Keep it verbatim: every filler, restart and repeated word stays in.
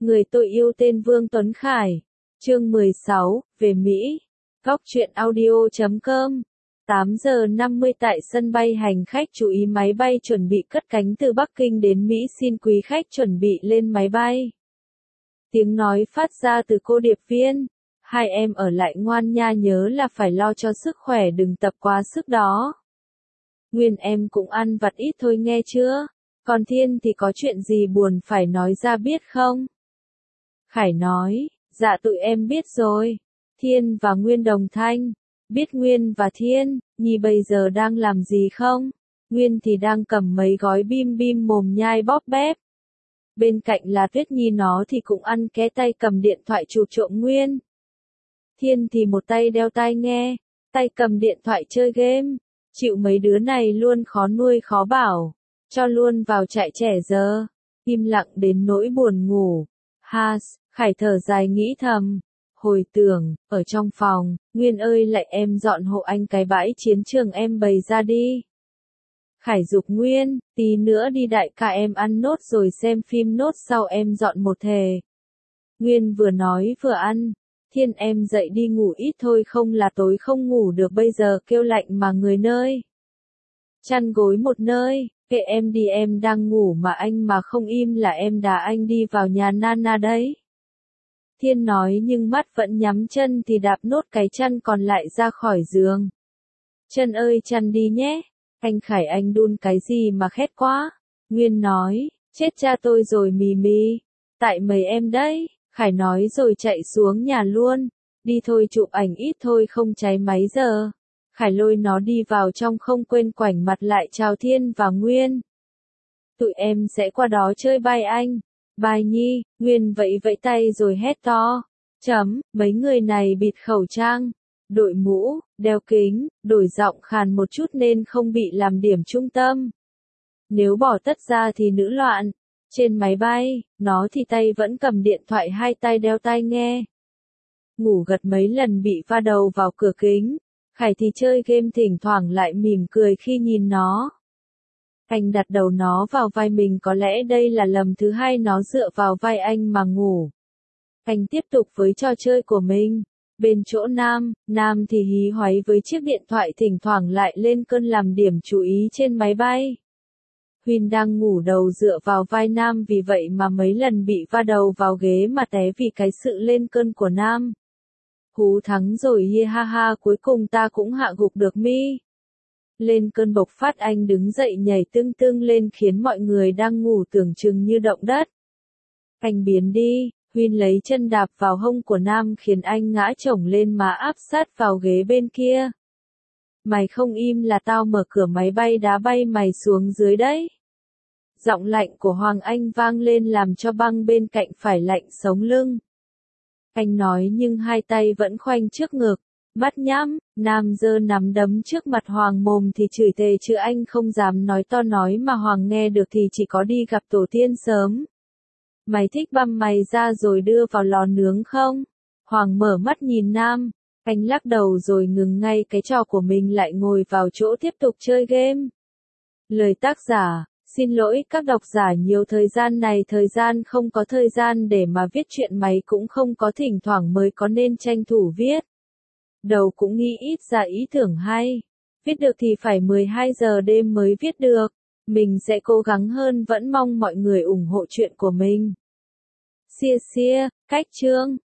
Người tôi yêu tên Vương Tuấn Khải. Chương mười sáu, về Mỹ. Góc truyện audio chấm com. tám giờ năm mươi tại sân bay hành khách chú ý máy bay chuẩn bị cất cánh từ Bắc Kinh đến Mỹ, xin quý khách chuẩn bị lên máy bay. Tiếng nói phát ra từ cô điệp viên. Hai em ở lại ngoan nha, nhớ là phải lo cho sức khỏe, đừng tập quá sức đó. Nguyên em cũng ăn vặt ít thôi nghe chưa? Còn Thiên thì có chuyện gì buồn phải nói ra biết không? Khải nói, dạ tụi em biết rồi. Thiên và Nguyên đồng thanh. Biết Nguyên và Thiên, Nhi bây giờ đang làm gì không? Nguyên thì đang cầm mấy gói bim bim mồm nhai bóp bép. Bên cạnh là Tuyết Nhi, nó thì cũng ăn ké tay cầm điện thoại chụp trộm Nguyên. Thiên thì một tay đeo tai nghe, tay cầm điện thoại chơi game. Chịu mấy đứa này luôn khó nuôi khó bảo. Cho luôn vào trại trẻ giờ. Im lặng đến nỗi buồn ngủ. Has, Khải thở dài nghĩ thầm. Hồi tưởng, ở trong phòng, Nguyên ơi lại em dọn hộ anh cái bãi chiến trường em bày ra đi. Khải giục Nguyên, tí nữa đi đại ca em ăn nốt rồi xem phim nốt sau em dọn một thề. Nguyên vừa nói vừa ăn. Thiên em dậy đi ngủ ít thôi, không là tối không ngủ được, bây giờ kêu lạnh mà người nơi. Chăn gối một nơi, kệ em đi, em đang ngủ mà anh mà không im là em đá anh đi vào nhà Nana đấy. Thiên nói nhưng mắt vẫn nhắm chân thì đạp nốt cái chăn còn lại ra khỏi giường. Chân ơi chăn đi nhé. Anh Khải anh đun cái gì mà khét quá. Nguyên nói, chết cha tôi rồi mì mì. Tại mấy em đấy. Khải nói rồi chạy xuống nhà luôn. Đi thôi, chụp ảnh ít thôi không cháy máy giờ. Khải lôi nó đi vào trong, không quên ngoảnh mặt lại chào Thiên và Nguyên. Tụi em sẽ qua đó chơi bye anh. Bye Nhi. Nguyên vẫy vẫy tay rồi hét to. Chấm, mấy người này bịt khẩu trang, đội mũ, đeo kính, đổi giọng khàn một chút nên không bị làm điểm trung tâm. Nếu bỏ tất ra thì nữ loạn. Trên máy bay, nó thì tay vẫn cầm điện thoại, hai tay đeo tai nghe. Ngủ gật mấy lần bị va đầu vào cửa kính. Khải thì chơi game, thỉnh thoảng lại mỉm cười khi nhìn nó. Anh đặt đầu nó vào vai mình, có lẽ đây là lần thứ hai nó dựa vào vai anh mà ngủ. Anh tiếp tục với trò chơi của mình. Bên chỗ Nam, Nam thì hí hoáy với chiếc điện thoại, thỉnh thoảng lại lên cơn làm điểm chú ý trên máy bay. Huyên đang ngủ đầu dựa vào vai Nam, vì vậy mà mấy lần bị va đầu vào ghế mà té vì cái sự lên cơn của Nam. Hú thắng rồi hi ha ha, cuối cùng ta cũng hạ gục được mi. Lên cơn bộc phát, anh đứng dậy nhảy tưng tưng lên khiến mọi người đang ngủ tưởng chừng như động đất. Anh biến đi, Huyên lấy chân đạp vào hông của Nam khiến anh ngã chổng lên má áp sát vào ghế bên kia. Mày không im là tao mở cửa máy bay đá bay mày xuống dưới đấy. Giọng lạnh của Hoàng Anh vang lên làm cho băng bên cạnh phải lạnh sống lưng. Anh nói nhưng hai tay vẫn khoanh trước ngực, mắt nhắm. Nam giơ nắm đấm trước mặt Hoàng, mồm thì chửi thề chứ anh không dám nói to, nói mà Hoàng nghe được thì chỉ có đi gặp tổ tiên sớm. Mày thích băm mày ra rồi đưa vào lò nướng không? Hoàng mở mắt nhìn Nam, anh lắc đầu rồi ngừng ngay cái trò của mình, lại ngồi vào chỗ tiếp tục chơi game. Lời tác giả, xin lỗi các độc giả, nhiều thời gian này thời gian không có thời gian để mà viết truyện, máy cũng không có, thỉnh thoảng mới có nên tranh thủ viết. Đầu cũng nghĩ ít ra ý tưởng hay. Viết được thì phải mười hai giờ đêm mới viết được. Mình sẽ cố gắng hơn, vẫn mong mọi người ủng hộ chuyện của mình. Xia xia, cách chương.